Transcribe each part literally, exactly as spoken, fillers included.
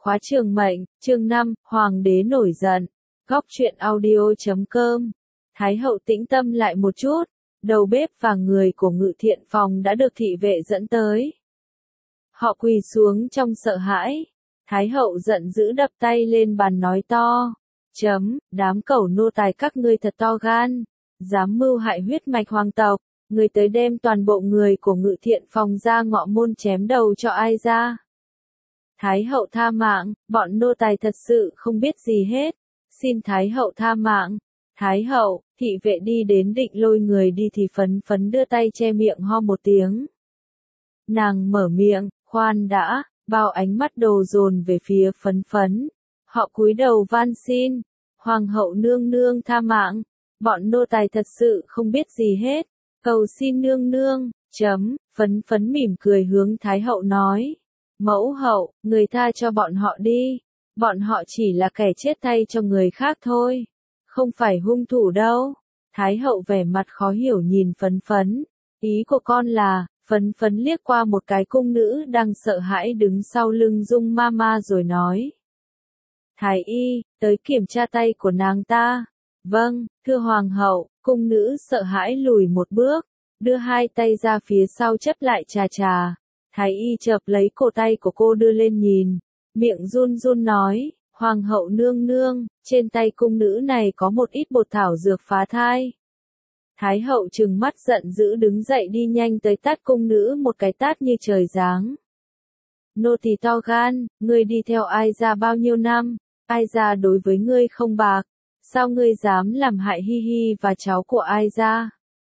Khóa trường mệnh, chương năm, Hoàng đế nổi giận. Góc truyện audio chấm com. Thái hậu tĩnh tâm lại một chút, đầu bếp và người của ngự thiện phòng đã được thị vệ dẫn tới. Họ quỳ xuống trong sợ hãi. Thái hậu giận dữ đập tay lên bàn nói to. Chấm, đám cẩu nô tài các ngươi thật to gan. Dám mưu hại huyết mạch hoàng tộc. Người tới đem toàn bộ người của ngự thiện phòng ra ngọ môn chém đầu cho ai ra. Thái hậu tha mạng, bọn nô tài thật sự không biết gì hết. Xin Thái hậu tha mạng. Thái hậu, thị vệ đi đến định lôi người đi thì phấn phấn đưa tay che miệng ho một tiếng. Nàng mở miệng, khoan đã, bao ánh mắt đồ dồn về phía phấn phấn. Họ cúi đầu van xin. Hoàng hậu nương nương tha mạng. Bọn nô tài thật sự không biết gì hết. Cầu xin nương nương, chấm, phấn phấn mỉm cười hướng Thái hậu nói. Mẫu hậu, người tha cho bọn họ đi. Bọn họ chỉ là kẻ chết tay cho người khác thôi. Không phải hung thủ đâu. Thái hậu vẻ mặt khó hiểu nhìn phấn phấn. Ý của con là, phấn phấn liếc qua một cái cung nữ đang sợ hãi đứng sau lưng Dung Mama rồi nói. Thái y, tới kiểm tra tay của nàng ta. Vâng, thưa hoàng hậu, cung nữ sợ hãi lùi một bước, đưa hai tay ra phía sau chấp lại chà chà. Thái y chợp lấy cổ tay của cô đưa lên nhìn, miệng run run nói, hoàng hậu nương nương, trên tay cung nữ này có một ít bột thảo dược phá thai. Thái hậu trừng mắt giận dữ đứng dậy đi nhanh tới tát cung nữ một cái tát như trời giáng. Nô tỳ to gan, ngươi đi theo ai ra bao nhiêu năm, ai ra đối với ngươi không bạc, sao ngươi dám làm hại Hi Hi và cháu của ai ra?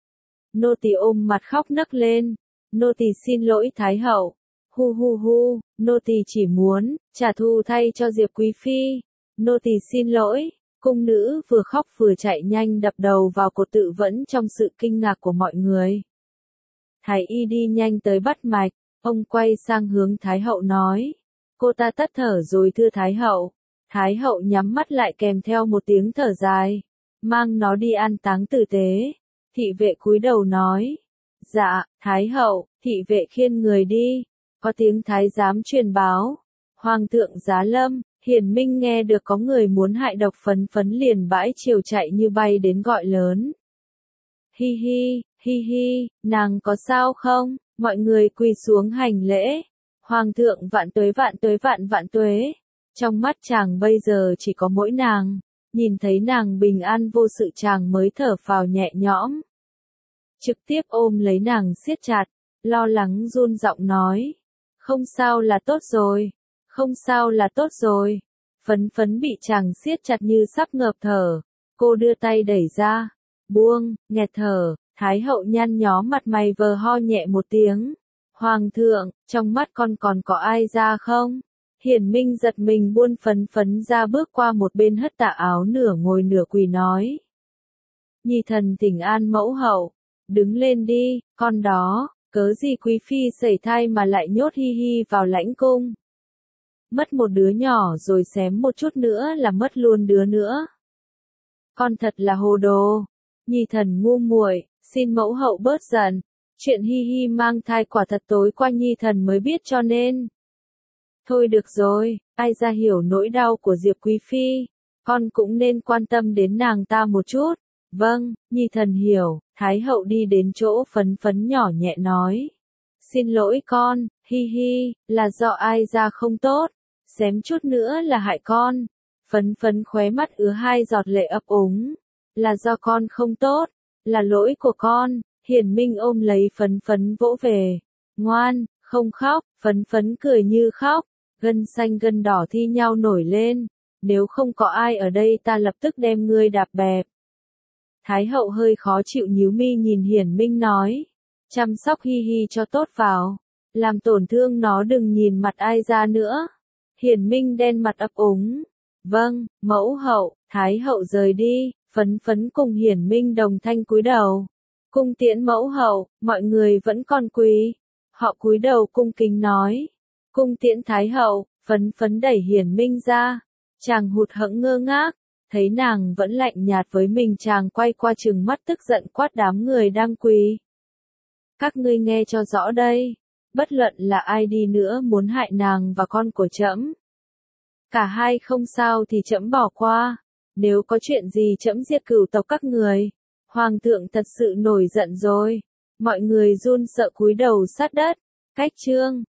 Nô tỳ ôm mặt khóc nấc lên. Nô tỳ xin lỗi Thái hậu. Hu hu hu, nô tỳ chỉ muốn trả thù thay cho Diệp Quý phi. Nô tỳ xin lỗi. Cung nữ vừa khóc vừa chạy nhanh đập đầu vào cột tự vẫn trong sự kinh ngạc của mọi người. Thái y đi nhanh tới bắt mạch, ông quay sang hướng Thái hậu nói. Cô ta tắt thở rồi thưa Thái hậu. Thái hậu nhắm mắt lại kèm theo một tiếng thở dài. Mang nó đi an táng tử tế. Thị vệ cúi đầu nói. Dạ, Thái hậu, thị vệ khiêng người đi. Có tiếng thái giám truyền báo. Hoàng thượng giá lâm, Hiển Minh nghe được có người muốn hại độc phấn phấn liền bãi chiều chạy như bay đến gọi lớn. Hi hi, hi hi, nàng có sao không? Mọi người quỳ xuống hành lễ. Hoàng thượng vạn tuế vạn tuế vạn vạn tuế. Trong mắt chàng bây giờ chỉ có mỗi nàng. Nhìn thấy nàng bình an vô sự chàng mới thở phào nhẹ nhõm. Trực tiếp ôm lấy nàng siết chặt, lo lắng run giọng nói. Không sao là tốt rồi, không sao là tốt rồi. Phấn phấn bị chàng siết chặt như sắp ngợp thở. Cô đưa tay đẩy ra, buông, nghẹt thở. Thái hậu nhăn nhó mặt mày vờ ho nhẹ một tiếng. Hoàng thượng, trong mắt con còn có ai ra không? Hiển Minh giật mình buông phấn phấn ra bước qua một bên hất tà áo nửa ngồi nửa quỳ nói. Nhi thần thỉnh an mẫu hậu. Đứng lên đi, con đó, cớ gì quý phi sẩy thai mà lại nhốt Hi Hi vào lãnh cung. Mất một đứa nhỏ rồi xém một chút nữa là mất luôn đứa nữa. Con thật là hồ đồ. Nhi thần ngu muội, xin mẫu hậu bớt giận. Chuyện Hi Hi mang thai quả thật tối qua Nhi thần mới biết cho nên. Thôi được rồi, ai ra hiểu nỗi đau của Diệp Quý phi, con cũng nên quan tâm đến nàng ta một chút. Vâng, Nhi thần hiểu. Thái hậu đi đến chỗ phấn phấn nhỏ nhẹ nói. Xin lỗi con, Hi Hi, là do ai ra không tốt, xém chút nữa là hại con. Phấn phấn khóe mắt ứa hai giọt lệ ấp úng. Là do con không tốt, là lỗi của con. Hiển Minh ôm lấy phấn phấn vỗ về. Ngoan, không khóc. Phấn phấn cười như khóc. Gân xanh gân đỏ thi nhau nổi lên. Nếu không có ai ở đây ta lập tức đem ngươi đạp bẹp. Thái hậu hơi khó chịu nhíu mi nhìn Hiển Minh nói. Chăm sóc Hi Hi cho tốt vào. Làm tổn thương nó đừng nhìn mặt ai ra nữa. Hiển Minh đen mặt ấp úng. Vâng, mẫu hậu. Thái hậu rời đi. Phấn phấn cùng Hiển Minh đồng thanh cúi đầu. Cung tiễn mẫu hậu. Mọi người vẫn còn quỳ. Họ cúi đầu cung kính nói. Cung tiễn Thái hậu. Phấn phấn đẩy Hiển Minh ra. Chàng hụt hẫng ngơ ngác. Thấy nàng vẫn lạnh nhạt với mình chàng quay qua trừng mắt tức giận quát đám người đang quỳ. Các ngươi nghe cho rõ đây. Bất luận là ai đi nữa muốn hại nàng và con của trẫm. Cả hai không sao thì trẫm bỏ qua. Nếu có chuyện gì trẫm diệt cửu tộc các người. Hoàng thượng thật sự nổi giận rồi. Mọi người run sợ cúi đầu sát đất. Cách chương